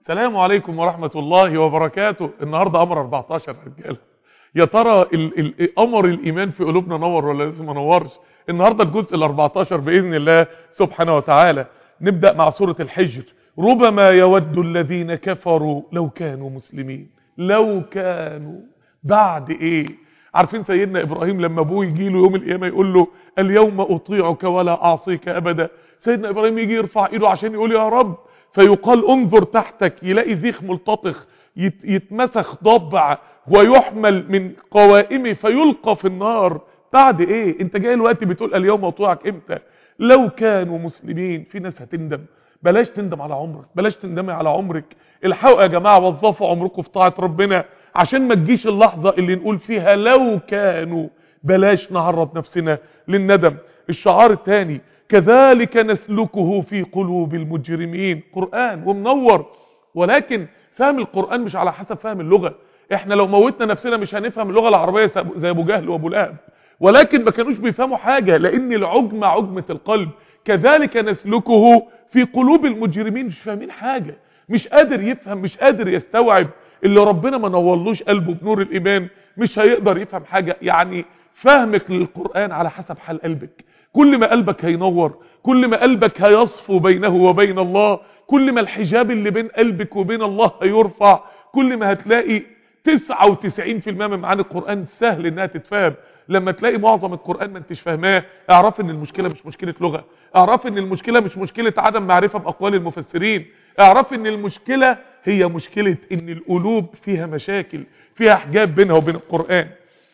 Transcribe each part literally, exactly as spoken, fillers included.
السلام عليكم ورحمة الله وبركاته. النهاردة قمر أربعتاشر رجاله. يا ترى ال- ال- قمر الإيمان في قلوبنا نور ولا لسه ما نورش؟ النهاردة الجزء ال أربعتاشر بإذن الله سبحانه وتعالى. نبدأ مع سورة الحجر. ربما يود الذين كفروا لو كانوا مسلمين. لو كانوا بعد ايه؟ عارفين سيدنا إبراهيم لما ابوه يجي له يوم القيامة يقول له اليوم أطيعك ولا أعصيك أبدا، سيدنا إبراهيم يجي يرفع ايده عشان يقول يا رب، فيقال انظر تحتك، يلاقي زيخ ملتطخ يت يتمسخ ضبع ويحمل من قوائمه فيلقى في النار. بعد ايه؟ انت جاي الوقت بتقول اليوم اطيعك امتى؟ لو كانوا مسلمين. في ناس هتندم. بلاش تندم على عمرك، بلاش تندمي على عمرك. الحقوا يا جماعه، وظفوا عمركم في طاعه ربنا عشان ما تجيش اللحظه اللي نقول فيها لو كانوا. بلاش نعرض نفسنا للندم. الشعار الثاني كذلك نسلكه في قلوب المجرمين. قرآن ومنور، ولكن فهم القرآن مش على حسب فهم اللغة. احنا لو موتنا نفسنا مش هنفهم اللغة العربية زي ابو جهل وابو لهب، ولكن ما كانوش بيفهموا حاجة، لان العجمة عجمة القلب. كذلك نسلكه في قلوب المجرمين. مش فاهمين حاجة، مش قادر يفهم، مش قادر يستوعب. اللي ربنا ما نورلوش قلبه بنور الإيمان مش هيقدر يفهم حاجة. يعني فهمك للقرآن على حسب حال قلبك. كل ما قلبك هينور، كل ما قلبك هيصفو بينه وبين الله، كل ما الحجاب اللي بين قلبك وبين الله هيرفع، كل ما هتلاقي تسعة وتسعين في المية من معاني القرآن سهل انها تتفهم. لما تلاقي معظم القرآن ما انتش فاهماه، اعرف ان المشكلة مش مشكلة لغة، اعرف ان المشكلة مش مشكلة عدم معرفة بأقوال المفسرين، اعرف ان المشكلة هي مشكلة ان القلوب فيها مشاكل، فيها حجاب بينها وبين القرآن.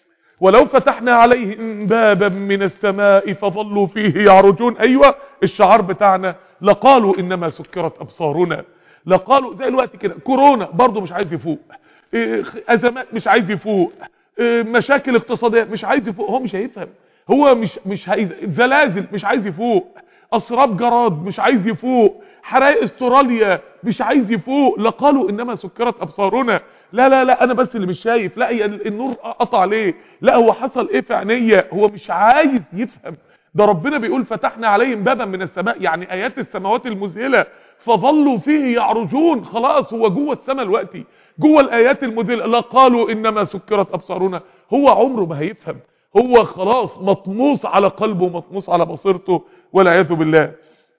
ولو فتحنا عليهم بابا من السماء فظلوا فيه يعرجون. ايوه الشعار بتاعنا لقالوا انما سكرت ابصارنا. لقالوا زي الوقت كده كورونا برضو مش عايز يفوق، ازمات مش عايز يفوق، مشاكل اقتصاديه مش عايز يفوق. هو مش هيفهم، هو مش مش عايز، زلازل مش عايز يفوق، اسراب جراد مش عايز يفوق، حرائق استراليا مش عايز يفوق. لقالوا انما سكرت ابصارنا. لا لا لا انا بس اللي مش شايف، لا هي النور قطع ليه، لا هو حصل ايه في عينيا. هو مش عايز يفهم. ده ربنا بيقول فتحنا عليهم بابا من السماء، يعني ايات السماوات المذهله فظلوا فيه يعرجون. خلاص هو جوه السماء دلوقتي، جوه الايات المذهله. لا قالوا انما سكرت ابصارنا. هو عمره ما هيفهم، هو خلاص مطموس على قلبه ومطموس على بصيرته والعياذ بالله.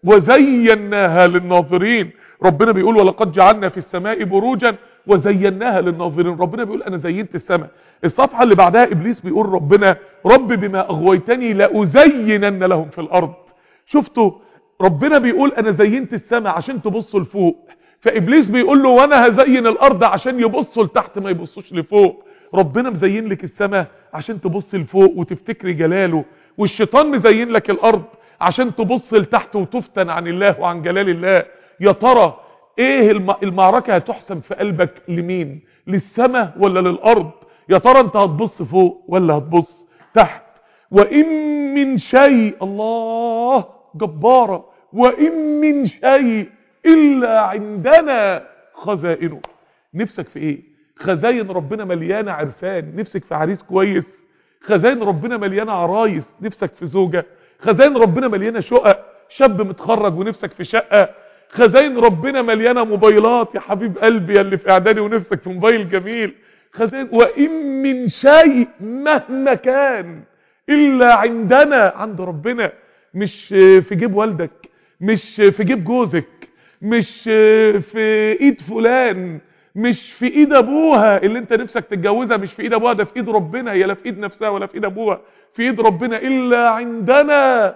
وزيناها للناظرين. ربنا بيقول ولقد جعلنا في السماء بروجا وزيناها للناظرين. ربنا بيقول انا زينت السماء. الصفحه اللي بعدها ابليس بيقول ربنا رب بما اغويتني لازينن لهم في الارض. شفتوا ربنا بيقول انا زينت السماء عشان تبصوا لفوق، فابليس بيقول له وانا هزين الارض عشان يبصوا لتحت ما يبصوش لفوق. ربنا مزين لك السماء عشان تبص لفوق وتفتكري جلاله، والشيطان مزين لك الارض عشان تبص لتحت وتفتن عن الله وعن جلال الله. يا ترى ايه المعركة هتحسم في قلبك؟ لمين؟ للسماء ولا للارض؟ يا ترى انت هتبص فوق ولا هتبص تحت؟ وان من شيء، الله جبارة، وان من شيء الا عندنا خزائنه. نفسك في ايه؟ خزاين ربنا مليانة عرسان، نفسك في عريس كويس؟ خزاين ربنا مليانة عرايس، نفسك في زوجة؟ خزاين ربنا مليانة شقق، شاب متخرج ونفسك في شقة؟ خزاين ربنا مليانة موبايلات، يا حبيب قلبي يا اللي في اعدادي ونفسك في موبايل جميل. خزاين وان من شيء مهما كان الا عندنا، عند ربنا. مش في جيب والدك، مش في جيب جوزك، مش في ايد فلان، مش في ايد ابوها اللي انت نفسك تتجوزها، مش في ايد ابوها، ده في ايد ربنا. هي لا في ايد نفسها ولا في ايد ابوها، في ايد ربنا. الا عندنا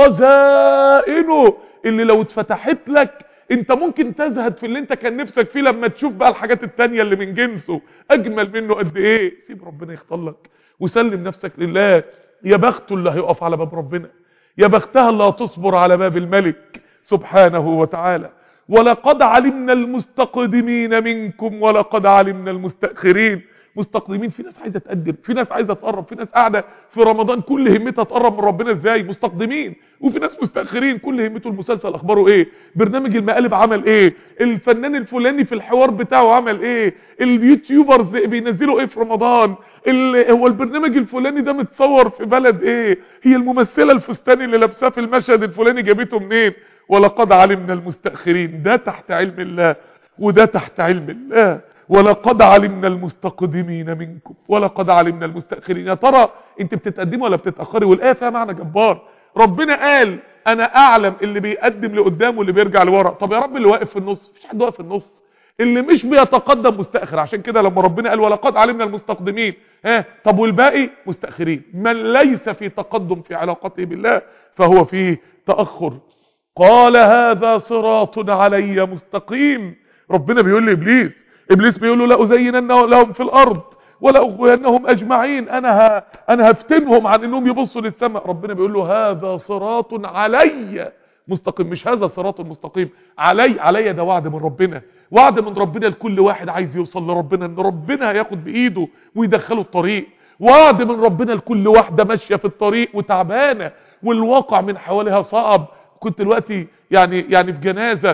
خزائنه، اللي لو اتفتحت لك انت ممكن تزهد في اللي انت كان نفسك فيه لما تشوف بقى الحاجات التانية اللي من جنسه اجمل منه قد ايه. سيب ربنا يختار لك وسلم نفسك لله. يا بخته اللي هيقف على باب ربنا، يا بختها اللي هتصبر على باب الملك سبحانه وتعالى. ولقد علمنا المستقدمين منكم ولقد علمنا المستأخرين. مستقدمين، في ناس عايزه تقدم، في ناس عايزه تقرب، في ناس قاعده في رمضان كل همتها تقرب من ربنا ازاي، مستقدمين. وفي ناس مستأخرين كل همته المسلسل اخباره ايه، برنامج المقالب عمل ايه، الفنان الفلاني في الحوار بتاعه عمل ايه، اليوتيوبرز بينزلوا ايه في رمضان، هو البرنامج الفلاني ده متصور في بلد ايه، هي الممثله الفستاني اللي لابساه في المشهد الفلاني جابته منين. ولقد علمنا المستأخرين، ده تحت علم الله. وده تحت علم الله. ولقد علمنا المستقدمين منكم ولقد علمنا المستأخرين. يا ترى انت بتتقدمي ولا بتتأخري؟ والآية فيها معنى جبار. ربنا قال انا اعلم اللي بيقدم لقدام واللي بيرجع لورا. طب يا رب اللي واقف في النص؟ مفيش حد واقف في النص. اللي مش بيتقدم مستأخر. عشان كده لما ربنا قال ولقد علمنا المستقدمين، ها طب والباقي مستأخرين. من ليس في تقدم في علاقته بالله فهو فيه تأخر. قال هذا صراط علي مستقيم. ربنا بيقول لإبليس، إبليس بيقول له لا أزينن لهم في الأرض ولا أغوينهم أجمعين، أنا ه... أنا هفتنهم عن إنهم يبصوا للسماء. ربنا بيقول له هذا صراط علي مستقيم، مش هذا صراط مستقيم. علي علي ده وعد من ربنا، وعد من ربنا لكل واحد عايز يوصل لربنا، ان ربنا هياخد بايده ويدخله الطريق. وعد من ربنا لكل واحده ماشيه في الطريق وتعبانه والواقع من حواليها صعب. كنت دلوقتي يعني يعني في جنازه،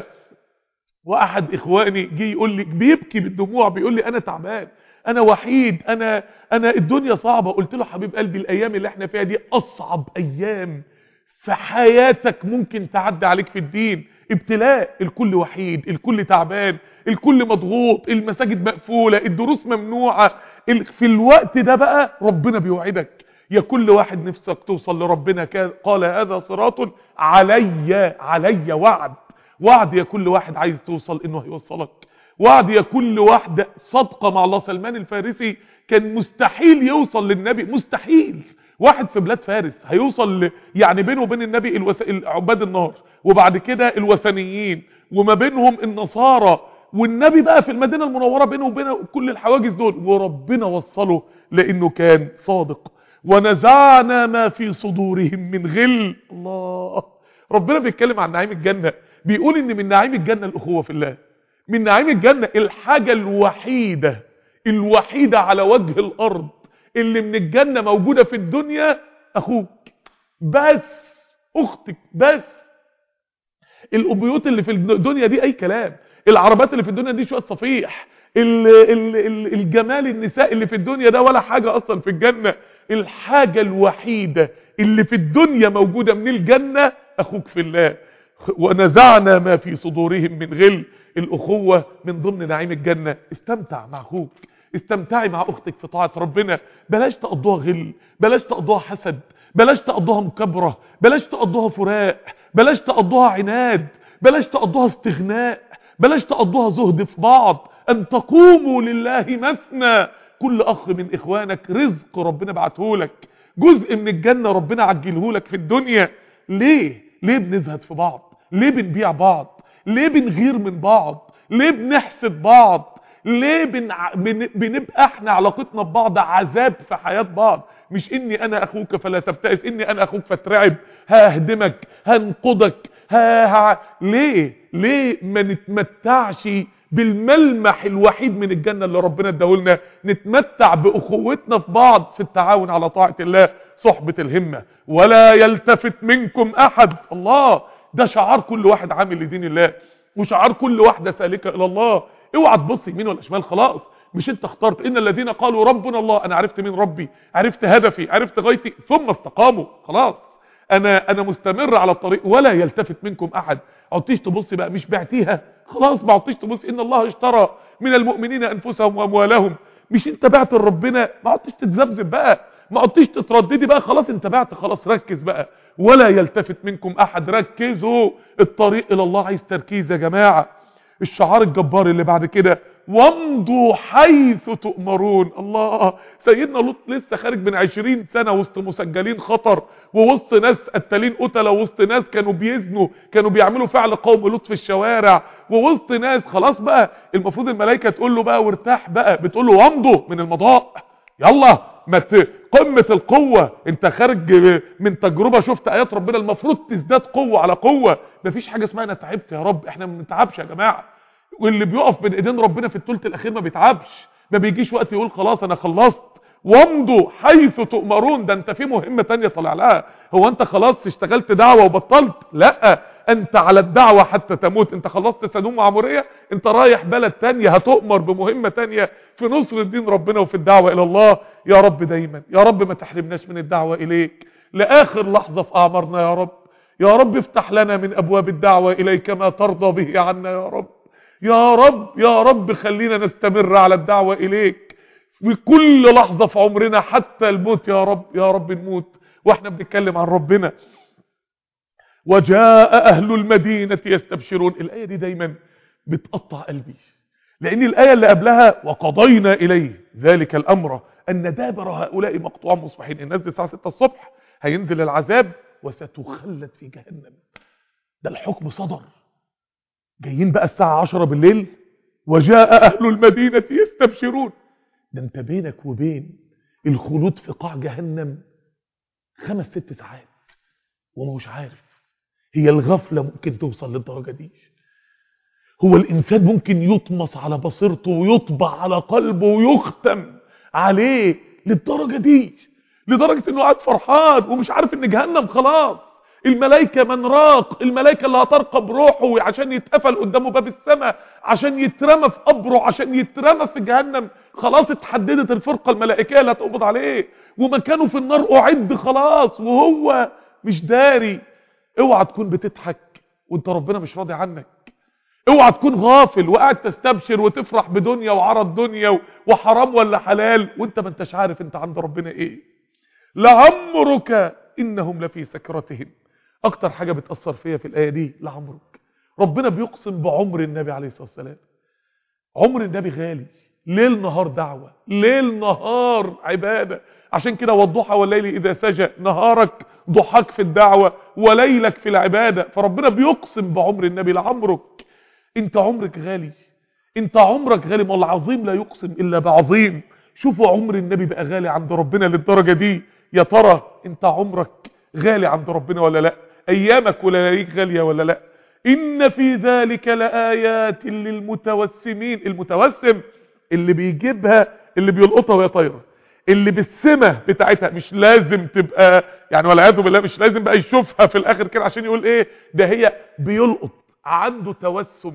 واحد اخواني جه يقول لي بيبكي بالدموع، بيقول لي انا تعبان، انا وحيد، انا انا الدنيا صعبه. قلت له حبيب قلبي الايام اللي احنا فيها دي اصعب ايام في حياتك ممكن تعدي عليك في الدين. ابتلاء، الكل وحيد، الكل تعبان، الكل مضغوط، المساجد مقفولة، الدروس ممنوعة. في الوقت ده بقى ربنا بيوعدك يا كل واحد نفسك توصل لربنا. قال هذا صراط علي علي وعد، وعد يا كل واحد عايز توصل انه هيوصلك. وعد يا كل واحدة صادقة مع الله. سلمان الفارسي كان مستحيل يوصل للنبي، مستحيل. واحد في بلاد فارس هيوصل ل... يعني بينه وبين النبي الوس... عباد النار، وبعد كده الوثنيين، وما بينهم النصارى، والنبي بقى في المدينة المنورة بينه وبين كل الحواجز دول، وربنا وصله لانه كان صادق. ونزعنا ما في صدورهم من غل. الله، ربنا بيتكلم عن نعيم الجنة، بيقول ان من نعيم الجنة الاخوة في الله. من نعيم الجنة الحاجة الوحيدة الوحيدة على وجه الارض اللي من الجنة موجودة في الدنيا اخوك بس، اختك بس. البيوت اللي في الدنيا دي اي كلام، العربات اللي في الدنيا دي شوية صفيح، ال ال ال الجمال النساء اللي في الدنيا ده ولا حاجة اصلا في الجنة. الحاجة الوحيدة اللي في الدنيا موجودة من الجنة اخوك في الله. ونزعنا ما في صدورهم من غل. الاخوة من ضمن نعيم الجنة. استمتع مع اخوك، استمتعي مع اختك في طاعة ربنا. بلاش تقضوها غل، بلاش تقضوها حسد، بلاش تقضوها مكبرة، بلاش تقضوها فراق، بلاش تقضوها عناد، بلاش تقضوها استغناء، بلاش تقضوها زهد في بعض. ان تقوموا لله مثنى. كل اخ من اخوانك رزق ربنا بعتهولك، جزء من الجنة ربنا عجلهولك في الدنيا. ليه ليه بنزهد في بعض؟ ليه بنبيع بعض؟ ليه بنغير من بعض؟ ليه بنحسد بعض؟ ليه بن... بن... بنبقى احنا علاقتنا ببعض عذاب في حياة بعض؟ مش اني انا اخوك فلا تبتئس، اني انا اخوك فترعب، هاهدمك، هنقضك، ها ها. ليه ليه ما نتمتعش بالملمح الوحيد من الجنة اللي ربنا اداهولنا؟ نتمتع باخوتنا في بعض في التعاون على طاعة الله، صحبة الهمة. ولا يلتفت منكم احد. الله، ده شعار كل واحد عامل لدين الله، وشعار كل واحدة سالكة الى الله. اوعى تبص يمين ولا شمال، خلاص مش انت اخترت. ان الذين قالوا ربنا الله، انا عرفت مين ربي، عرفت هدفي، عرفت غايتي، ثم استقاموا، خلاص انا انا مستمر على الطريق. ولا يلتفت منكم احد. عدتيش تبص بقى، مش بعتيها خلاص، ما عدتيش تبص. ان الله اشترى من المؤمنين انفسهم واموالهم. مش انت بعت لربنا، ما عدتيش تتذبذب بقى، ما عدتيش تترددي بقى، خلاص انت بعت، خلاص ركز بقى. ولا يلتفت منكم احد. ركزوا، الطريق الى الله عايز تركيز يا جماعة. الشعار الجبار اللي بعد كده، وامضوا حيث تؤمرون. الله، سيدنا لوط لسه خارج من عشرين سنة وسط مسجلين خطر، ووسط ناس قتالين قتلة، وسط ناس كانوا بيزنوا، كانوا بيعملوا فعل قوم لوط في الشوارع، ووسط ناس خلاص بقى المفروض الملائكة تقول له بقى وارتاح بقى، بتقول له وامضوا من المضاء، يلا ما قمة القوة. انت خارج من تجربة، شفت ايات ربنا، المفروض تزداد قوة على قوة. مفيش حاجة اسمها انا تعبت يا رب، احنا ما بنتعبش يا جماعة. واللي بيقف بين ايدين ربنا في الثلث الاخير ما بيتعبش، ما بيجيش وقت يقول خلاص انا خلصت. وامضوا حيث تؤمرون. ده انت في مهمة تانية طالع لها. هو انت خلاص اشتغلت دعوة وبطلت؟ لا، انت على الدعوة حتى تموت. انت خلصت سدوم وعمورية، انت رايح بلد تانية هتؤمر بمهمة تانية في نصر الدين ربنا وفي الدعوة الى الله. يا رب دايما يا رب ما تحرمناش من الدعوة اليك لاخر لحظة في اعمارنا يا رب. يا رب افتح لنا من ابواب الدعوة اليك ما ترضى به عنا يا رب. يا رب يا رب خلينا نستمر على الدعوة إليك في كل لحظة في عمرنا حتى الموت. يا رب يا رب نموت واحنا بنتكلم عن ربنا. وجاء أهل المدينة يستبشرون. الآية دي دايما بتقطع قلبي، لأن الآية اللي قبلها وقضينا إليه ذلك الأمر أن دابر هؤلاء مقطوع مصبحين. الناس دي الساعة ستة الصبح هينزل العذاب وستخلد في جهنم. ده الحكم صدر. جايين بقى الساعة عشرة بالليل وجاء أهل المدينة يستبشرون. ده انت بينك وبين الخلود في قاع جهنم خمس ست ساعات ومش عارف. هي الغفلة ممكن توصل للدرجة دي؟ هو الإنسان ممكن يطمس على بصيرته ويطبع على قلبه ويختم عليه للدرجة دي؟ لدرجة انه قاعد فرحان ومش عارف ان جهنم خلاص الملائكة من راق، الملائكة اللي هترقب روحه عشان يتقفل قدامه باب السماء، عشان يترمى في قبره، عشان يترمى في جهنم. خلاص اتحددت الفرقة الملائكية اللي هتقبض عليه ومكانه في النار أعد خلاص وهو مش داري. اوعى تكون بتضحك وانت ربنا مش راضي عنك. اوعى تكون غافل وقاعد تستبشر وتفرح بدنيا وعرض دنيا وحرام ولا حلال وانت ما انتش عارف انت عند ربنا ايه. لعمرك انهم لفي سكرتهم. اكتر حاجة بتأثر فيها في الآية دي لعمرك. ربنا بيقسم بعمر النبي عليه الصلاة والسلام. عمر النبي غالي. ليل نهار دعوة، ليل نهار عبادة. عشان كده والضحى والليل إذا سجى، نهارك ضحاك في الدعوة وليلك في العبادة. فربنا بيقسم بعمر النبي لعمرك. انت عمرك غالي، انت عمرك غالي. ما العظيم لا يقسم إلا بعظيم. شوفوا عمر النبي بقى غالي عند ربنا للدرجة دي. يا ترى انت عمرك غالي عند ربنا ولا لا؟ ايامك ولياليك غالية ولا لا؟ ان في ذلك لآيات للمتوسمين. المتوسم اللي بيجيبها اللي بيلقطها وهي طايره، اللي بالسمة بتاعتها، مش لازم تبقى يعني والعياذ بالله مش لازم بقى يشوفها في الاخر كده عشان يقول ايه ده. هي بيلقط، عنده توسم،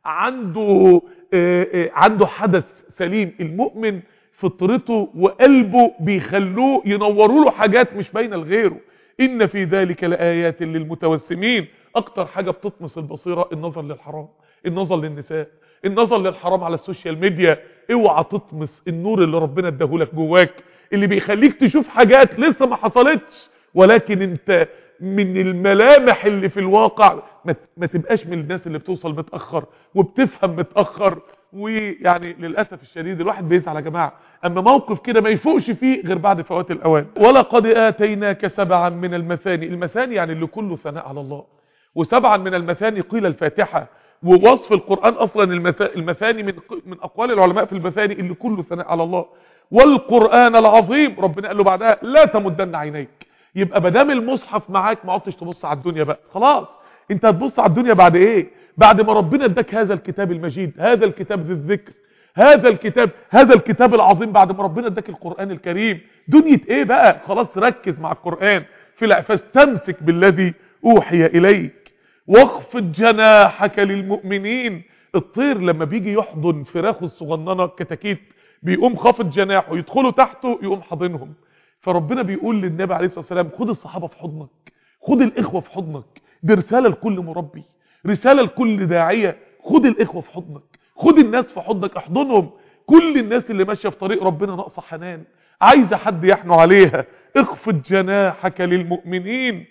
عنده آه آه عنده حدث سليم. المؤمن فطرته وقلبه بيخلوه ينوروا له حاجات مش باينه لغيره. ان في ذلك لآيات للمتوسمين. اكتر حاجة بتطمس البصيرة النظر للحرام، النظر للنساء، النظر للحرام على السوشيال ميديا. اوعى تطمس النور اللي ربنا اداهولك جواك اللي بيخليك تشوف حاجات لسه ما حصلتش، ولكن انت من الملامح اللي في الواقع ما تبقاش من الناس اللي بتوصل متأخر وبتفهم متأخر. ويعني للأسف الشديد الواحد بيزعل يا جماعة اما موقف كده ما يفوقش فيه غير بعد فوات الاوان. ولقد آتيناك سبعا من المثاني. المثاني يعني اللي كله ثناء على الله. وسبعا من المثاني قيل الفاتحة. ووصف القرآن اصلا المثاني من من اقوال العلماء في المثاني اللي كله ثناء على الله. والقرآن العظيم ربنا قال له بعدها لا تمدن عينيك. يبقى بدام المصحف معاك ما عدتش تبص على الدنيا بقى خلاص. انت هتبص على الدنيا بعد ايه؟ بعد ما ربنا اداك هذا الكتاب المجيد، هذا الكتاب ذي الذكر، هذا الكتاب هذا الكتاب العظيم، بعد ما ربنا اداك القرآن الكريم. دنيا ايه بقى؟ خلاص ركز مع القرآن في فاستمسك بالذي اوحي اليك واخفض جناحك للمؤمنين. الطير لما بيجي يحضن فراخه الصغننه كتاكيت بيقوم خافض جناحه، يدخلوا تحته يقوم حاضنهم. فربنا بيقول للنبي عليه الصلاة والسلام خد الصحابة في حضنك، خد الإخوة في حضنك. دي رسالة لكل مربي، رسالة لكل داعية. خد الإخوة في حضنك، خد الناس في حضنك، احضنهم. كل الناس اللي ماشية في طريق ربنا ناقصة حنان، عايزة حد يحنو عليها. اخفض جناحك للمؤمنين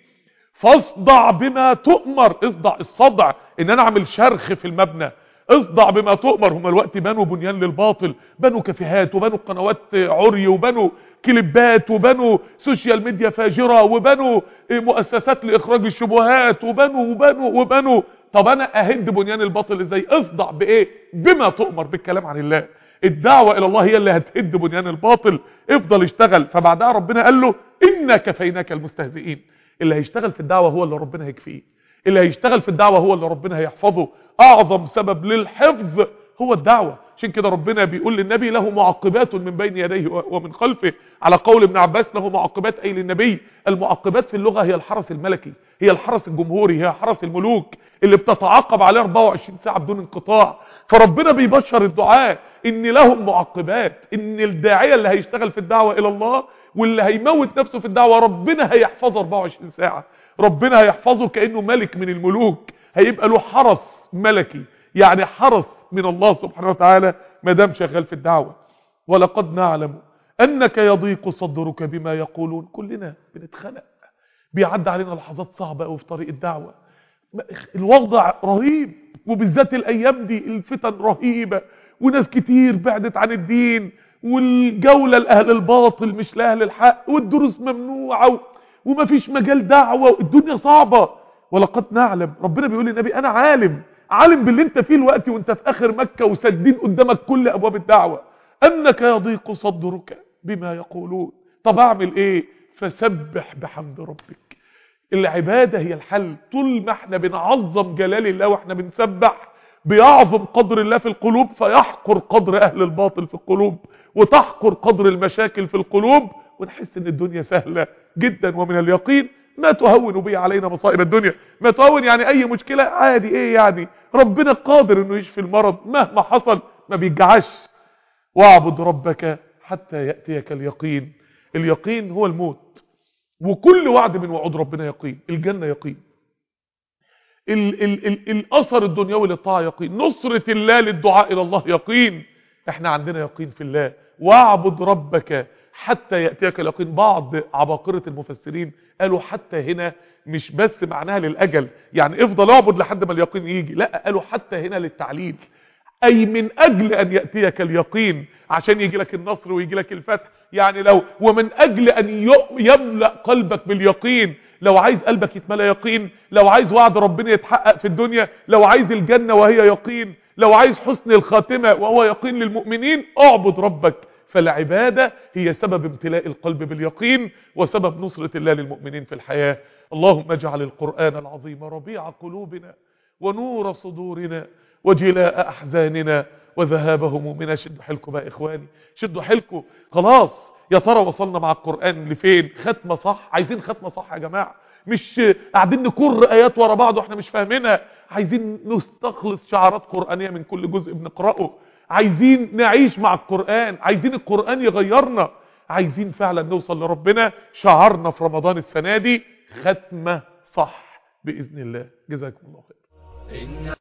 فاصدع بما تؤمر. اصدع، الصدع ان انا اعمل شرخ في المبنى. اصدع بما تؤمر. هم الوقت بنوا بنيان للباطل، بنوا كافيهات وبنوا قنوات عري وبنوا كليبات وبنوا سوشيال ميديا فاجرة وبنوا مؤسسات لإخراج الشبهات وبنوا وبنوا وبنوا. طب انا اهد بنيان الباطل ازاي؟ اصدع بايه؟ بما تؤمر، بالكلام عن الله. الدعوة الى الله هي اللي هتهد بنيان الباطل. افضل اشتغل. فبعدها ربنا قال له إنا كفيناك المستهزئين. اللي هيشتغل في الدعوة هو اللي ربنا هيكفيه، اللي هيشتغل في الدعوة هو اللي ربنا هيحفظه. اعظم سبب للحفظ هو الدعوة. عشان كده ربنا بيقول للنبي له معقبات من بين يديه ومن خلفه. على قول ابن عباس له معقبات اي للنبي. المعقبات في اللغة هي الحرس الملكي، هي الحرس الجمهوري، هي حرس الملوك اللي بتتعاقب عليه أربعة وعشرين ساعة بدون انقطاع. فربنا بيبشر الدعاء ان لهم معقبات، ان الداعية اللي هيشتغل في الدعوة الى الله واللي هيموت نفسه في الدعوة ربنا هيحفظه أربعة وعشرين ساعة. ربنا هيحفظه كأنه ملك من الملوك، هيبقى له حرس ملكي، يعني حرس من الله سبحانه وتعالى ما دام شغال في الدعوة. ولقد نعلم انك يضيق صدرك بما يقولون. كلنا بنتخنق، بيعدي علينا لحظات صعبة قوي في طريق الدعوة، الوضع رهيب، وبالذات الايام دي الفتن رهيبة، وناس كتير بعدت عن الدين، والجولة لأهل الباطل مش لأهل الحق، والدروس ممنوعة، ومفيش مجال دعوة، الدنيا صعبة. ولقد نعلم، ربنا بيقول للنبي انا عالم عالم باللي انت فيه الوقت وانت في اخر مكة وسدين قدامك كل ابواب الدعوة، انك يضيق صدرك بما يقولون. طب اعمل ايه؟ فسبح بحمد ربك. العبادة هي الحل. طول ما احنا بنعظم جلال الله واحنا بنسبح، بيعظم قدر الله في القلوب، فيحقر قدر اهل الباطل في القلوب، وتحقر قدر المشاكل في القلوب، ونحس ان الدنيا سهلة جدا. ومن اليقين ما تهون به علينا مصائب الدنيا. ما تهون يعني اي مشكلة عادي، ايه يعني، ربنا قادر انه يشفي المرض مهما حصل، ما بيجعش. واعبد ربك حتى يأتيك اليقين. اليقين هو الموت، وكل وعد من وعود ربنا يقين. الجنة يقين، ال ال ال الاثر الدنيوي للطاعة يقين، نصرة الله للدعاء الى الله يقين. احنا عندنا يقين في الله. واعبد ربك حتى يأتيك اليقين. بعض عباقرة المفسرين قالوا حتى هنا مش بس معناها للأجل، يعني افضل اعبد لحد ما اليقين يجي، لا، قالوا حتى هنا للتعليل، اي من اجل ان يأتيك اليقين، عشان يجي لك النصر ويجي لك الفتح. يعني لو ومن اجل ان يملأ قلبك باليقين، لو عايز قلبك يتملأ يقين، لو عايز وعد ربنا يتحقق في الدنيا، لو عايز الجنة وهي يقين، لو عايز حسن الخاتمة وهو يقين للمؤمنين، اعبد ربك. فالعبادة هي سبب امتلاء القلب باليقين، وسبب نصرة الله للمؤمنين في الحياة. اللهم اجعل القرآن العظيم ربيع قلوبنا، ونور صدورنا، وجلاء احزاننا، وذهاب همومنا. شدوا حيلكم بقى اخواني، شدوا حيلكم. خلاص، يا ترى وصلنا مع القرآن لفين؟ ختمة صح. عايزين ختمة صح يا جماعة، مش قاعدين نكر ايات ورا بعض واحنا مش فاهمينها. عايزين نستخلص شعارات قرآنية من كل جزء بنقرأه. عايزين نعيش مع القرآن، عايزين القرآن يغيرنا، عايزين فعلا نوصل لربنا. شعارنا في رمضان السنة دي ختمة صح بإذن الله. جزاكم الله خير.